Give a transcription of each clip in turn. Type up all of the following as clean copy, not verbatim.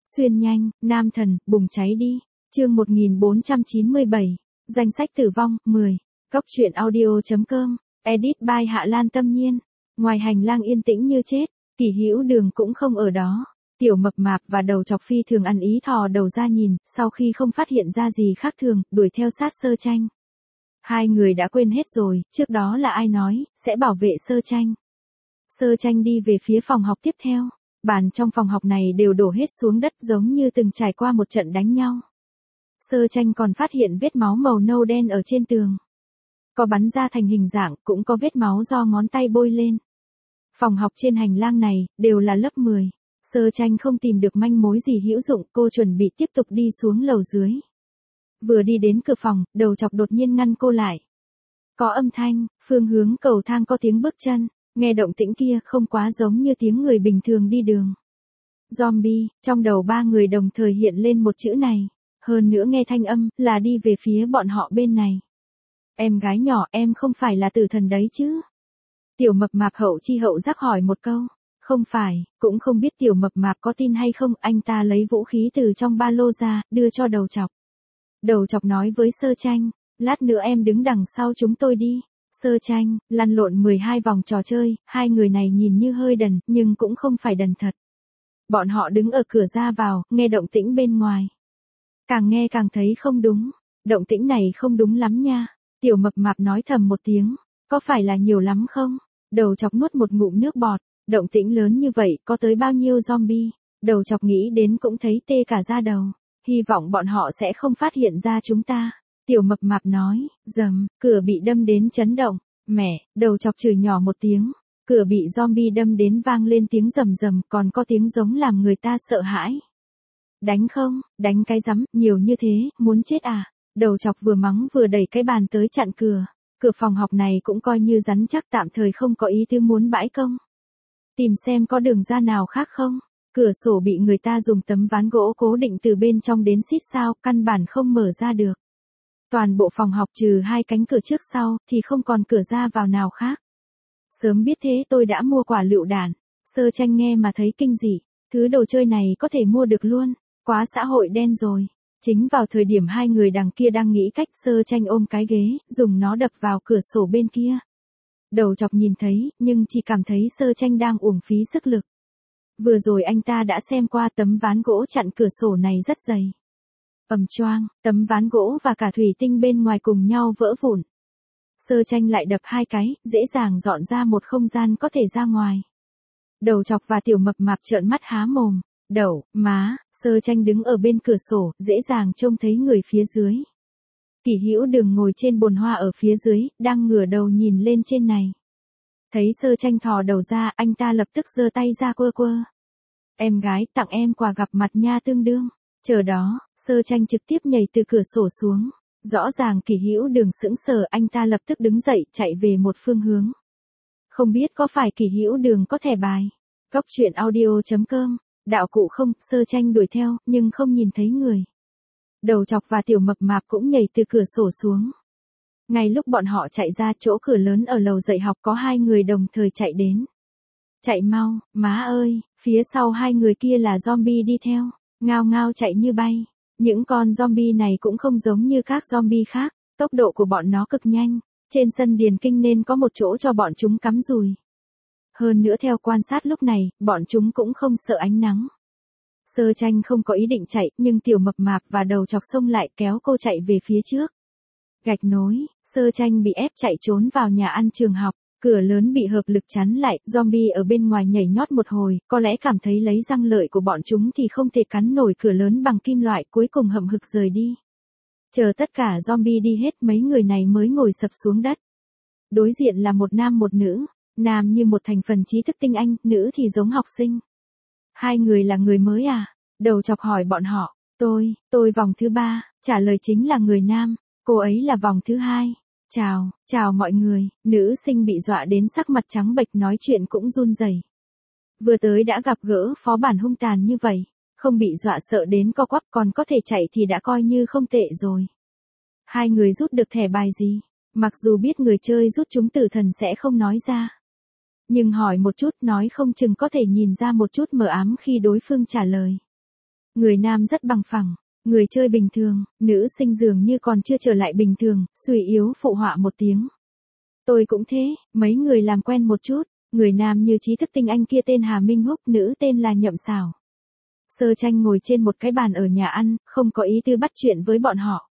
Xuyên nhanh, nam thần, bùng cháy đi. Chương 1497. Danh sách tử vong, 10. Góc truyện audio.com. Edit by Hạ Lan Tâm Nhiên. Ngoài hành lang yên tĩnh như chết, Kỷ Hữu Đường cũng không ở đó. Tiểu Mập Mạp và Đầu Chọc phi thường ăn ý thò đầu ra nhìn, sau khi không phát hiện ra gì khác thường, đuổi theo sát Sơ Tranh. Hai người đã quên hết rồi, trước đó là ai nói, sẽ bảo vệ Sơ Tranh. Sơ Tranh đi về phía phòng học tiếp theo. Bàn trong phòng học này đều đổ hết xuống đất giống như từng trải qua một trận đánh nhau. Sơ Tranh còn phát hiện vết máu màu nâu đen ở trên tường. Có bắn ra thành hình dạng, cũng có vết máu do ngón tay bôi lên. Phòng học trên hành lang này, đều là lớp 10. Sơ Tranh không tìm được manh mối gì hữu dụng, cô chuẩn bị tiếp tục đi xuống lầu dưới. Vừa đi đến cửa phòng, Đầu Chọc đột nhiên ngăn cô lại. Có âm thanh, phương hướng cầu thang có tiếng bước chân, nghe động tĩnh kia không quá giống như tiếng người bình thường đi đường. Zombie, trong đầu ba người đồng thời hiện lên một chữ này, hơn nữa nghe thanh âm, là đi về phía bọn họ bên này. Em gái nhỏ, em không phải là tử thần đấy chứ? Tiểu Mập Mạp hậu chi hậu giác hỏi một câu. Không phải, cũng không biết Tiểu Mập Mạp có tin hay không, anh ta lấy vũ khí từ trong ba lô ra, đưa cho Đầu Chọc. Đầu Chọc nói với Sơ Tranh, lát nữa em đứng đằng sau chúng tôi đi. Sơ Tranh, lăn lộn 12 vòng trò chơi, hai người này nhìn như hơi đần, nhưng cũng không phải đần thật. Bọn họ đứng ở cửa ra vào, nghe động tĩnh bên ngoài. Càng nghe càng thấy không đúng, động tĩnh này không đúng lắm nha. Tiểu Mập Mạp nói thầm một tiếng, có phải là nhiều lắm không? Đầu Chọc nuốt một ngụm nước bọt, động tĩnh lớn như vậy có tới bao nhiêu zombie? Đầu Chọc nghĩ đến cũng thấy tê cả da đầu, hy vọng bọn họ sẽ không phát hiện ra chúng ta. Tiểu Mập Mạp nói, rầm, cửa bị đâm đến chấn động, mẹ, Đầu Chọc chửi nhỏ một tiếng, cửa bị zombie đâm đến vang lên tiếng rầm rầm, còn có tiếng giống làm người ta sợ hãi. Đánh không, đánh cái rắm, nhiều như thế, muốn chết à? Đầu Chọc vừa mắng vừa đẩy cái bàn tới chặn cửa. Cửa phòng học này cũng coi như rắn chắc, tạm thời không có ý tư muốn bãi công. Tìm xem có đường ra nào khác không? Cửa sổ bị người ta dùng tấm ván gỗ cố định từ bên trong đến xít sao, căn bản không mở ra được. Toàn bộ phòng học trừ hai cánh cửa trước sau, thì không còn cửa ra vào nào khác. Sớm biết thế tôi đã mua quả lựu đạn. Sơ Tranh nghe mà thấy kinh dị. Thứ đồ chơi này có thể mua được luôn. Quá xã hội đen rồi. Chính vào thời điểm hai người đằng kia đang nghĩ cách, Sơ Tranh ôm cái ghế, dùng nó đập vào cửa sổ bên kia. Đầu Chọc nhìn thấy, nhưng chỉ cảm thấy Sơ Tranh đang uổng phí sức lực. Vừa rồi anh ta đã xem qua, tấm ván gỗ chặn cửa sổ này rất dày. Ầm choang, tấm ván gỗ và cả thủy tinh bên ngoài cùng nhau vỡ vụn. Sơ Tranh lại đập hai cái, dễ dàng dọn ra một không gian có thể ra ngoài. Đầu Chọc và Tiểu Mập Mạp trợn mắt há mồm. Đậu, má, Sơ Tranh đứng ở bên cửa sổ, dễ dàng trông thấy người phía dưới. Kỷ Hữu Đường ngồi trên bồn hoa ở phía dưới, đang ngửa đầu nhìn lên trên này. Thấy Sơ Tranh thò đầu ra, anh ta lập tức giơ tay ra quơ quơ. Em gái, tặng em quà gặp mặt nha tương đương. Chờ đó, Sơ Tranh trực tiếp nhảy từ cửa sổ xuống. Rõ ràng Kỷ Hữu Đường sững sờ, anh ta lập tức đứng dậy, chạy về một phương hướng. Không biết có phải Kỷ Hữu Đường có thẻ bài. Góc truyện audio.com. Đạo cụ không, Sơ Tranh đuổi theo, nhưng không nhìn thấy người. Đầu Chọc và Tiểu Mập Mạp cũng nhảy từ cửa sổ xuống. Ngay lúc bọn họ chạy ra, chỗ cửa lớn ở lầu dạy học có hai người đồng thời chạy đến. Chạy mau, má ơi, phía sau hai người kia là zombie đi theo, ngao ngao chạy như bay. Những con zombie này cũng không giống như các zombie khác, tốc độ của bọn nó cực nhanh. Trên sân điền kinh nên có một chỗ cho bọn chúng cắm dùi. Hơn nữa theo quan sát lúc này, bọn chúng cũng không sợ ánh nắng. Sơ Tranh không có ý định chạy, nhưng Tiểu Mập Mạp và Đầu Chọc xông lại kéo cô chạy về phía trước. Gạch nối, Sơ Tranh bị ép chạy trốn vào nhà ăn trường học, cửa lớn bị hợp lực chắn lại, zombie ở bên ngoài nhảy nhót một hồi, có lẽ cảm thấy lấy răng lợi của bọn chúng thì không thể cắn nổi cửa lớn bằng kim loại, cuối cùng hậm hực rời đi. Chờ tất cả zombie đi hết, mấy người này mới ngồi sập xuống đất. Đối diện là một nam một nữ. Nam như một thành phần trí thức tinh anh, nữ thì giống học sinh. Hai người là người mới à? Đầu Chọc hỏi bọn họ. Tôi vòng thứ 3, trả lời chính là người nam, cô ấy là vòng thứ 2. Chào mọi người, nữ sinh bị dọa đến sắc mặt trắng bệch, nói chuyện cũng run rẩy. Vừa tới đã gặp gỡ phó bản hung tàn như vậy, không bị dọa sợ đến co quắp, còn có thể chạy thì đã coi như không tệ rồi. Hai người rút được thẻ bài gì? Mặc dù biết người chơi rút chúng tử thần sẽ không nói ra. Nhưng hỏi một chút, nói không chừng có thể nhìn ra một chút mờ ám khi đối phương trả lời. Người nam rất bằng phẳng, người chơi bình thường, nữ sinh dường như còn chưa trở lại bình thường, suy yếu phụ họa một tiếng. Tôi cũng thế, mấy người làm quen một chút, người nam như trí thức tinh anh kia tên Hà Minh Húc, nữ tên là Nhậm Xảo. Sơ Tranh ngồi trên một cái bàn ở nhà ăn, không có ý tư bắt chuyện với bọn họ.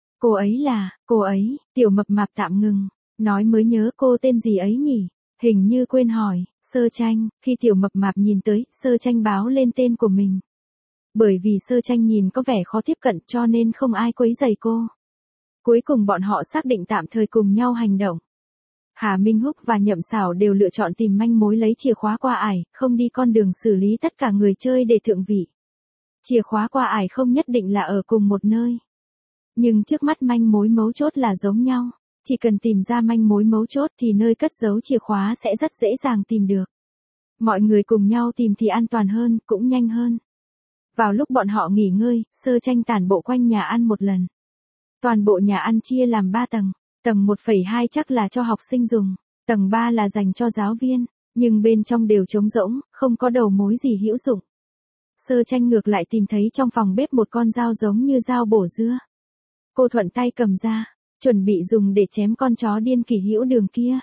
Cô ấy, Tiểu Mập Mạp tạm ngừng, nói mới nhớ cô tên gì ấy nhỉ, hình như quên hỏi, Sơ Tranh, khi Tiểu Mập Mạp nhìn tới, Sơ Tranh báo lên tên của mình. Bởi vì Sơ Tranh nhìn có vẻ khó tiếp cận cho nên không ai quấy rầy cô. Cuối cùng bọn họ xác định tạm thời cùng nhau hành động. Hà Minh Húc và Nhậm Xảo đều lựa chọn tìm manh mối lấy chìa khóa qua ải, không đi con đường xử lý tất cả người chơi để thượng vị. Chìa khóa qua ải không nhất định là ở cùng một nơi. Nhưng trước mắt manh mối mấu chốt là giống nhau. Chỉ cần tìm ra manh mối mấu chốt thì nơi cất giấu chìa khóa sẽ rất dễ dàng tìm được. Mọi người cùng nhau tìm thì an toàn hơn, cũng nhanh hơn. Vào lúc bọn họ nghỉ ngơi, Sơ Tranh tản bộ quanh nhà ăn một lần. Toàn bộ nhà ăn chia làm 3 tầng. Tầng 1,2 chắc là cho học sinh dùng. Tầng 3 là dành cho giáo viên. Nhưng bên trong đều trống rỗng, không có đầu mối gì hữu dụng. Sơ Tranh ngược lại tìm thấy trong phòng bếp một con dao giống như dao bổ dưa. Cô thuận tay cầm ra, chuẩn bị dùng để chém con chó điên Kỷ Hữu Đường kia.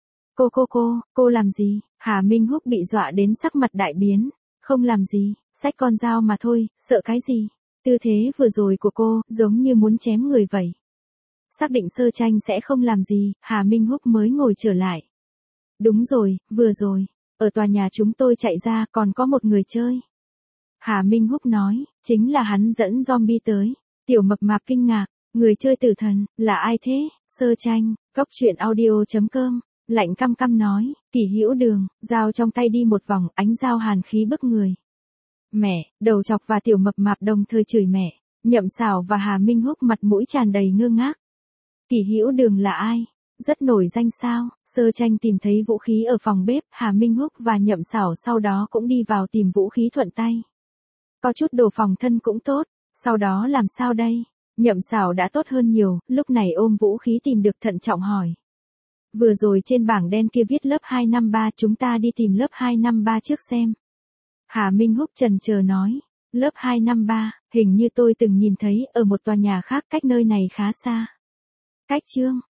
Cô làm gì? Hà Minh Húc bị dọa đến sắc mặt đại biến. Không làm gì, xách con dao mà thôi, sợ cái gì? Tư thế vừa rồi của cô, giống như muốn chém người vậy. Xác định Sơ Tranh sẽ không làm gì, Hà Minh Húc mới ngồi trở lại. Đúng rồi, vừa rồi, ở tòa nhà chúng tôi chạy ra còn có một người chơi. Hà Minh Húc nói, chính là hắn dẫn zombie tới. Tiểu Mập Mạp kinh ngạc, người chơi tử thần, là ai thế? Sơ Tranh, goctruyện.audio.com, lạnh căm căm nói, Kỷ Hữu Đường, dao trong tay đi một vòng, ánh dao hàn khí bức người. Mẹ, Đầu Chọc và Tiểu Mập Mạp đồng thời chửi mẹ, Nhậm Xảo và Hà Minh Húc mặt mũi tràn đầy ngơ ngác. Kỷ Hữu Đường là ai? Rất nổi danh sao? Sơ Tranh tìm thấy vũ khí ở phòng bếp, Hà Minh Húc và Nhậm Xảo sau đó cũng đi vào tìm vũ khí thuận tay. Có chút đồ phòng thân cũng tốt, sau đó làm sao đây? Nhậm Xảo đã tốt hơn nhiều, lúc này ôm vũ khí tìm được thận trọng hỏi. Vừa rồi trên bảng đen kia viết lớp 253, chúng ta đi tìm lớp 253 trước xem. Hà Minh Húc chần chờ nói, lớp 253, hình như tôi từng nhìn thấy ở một tòa nhà khác cách nơi này khá xa. Cách chương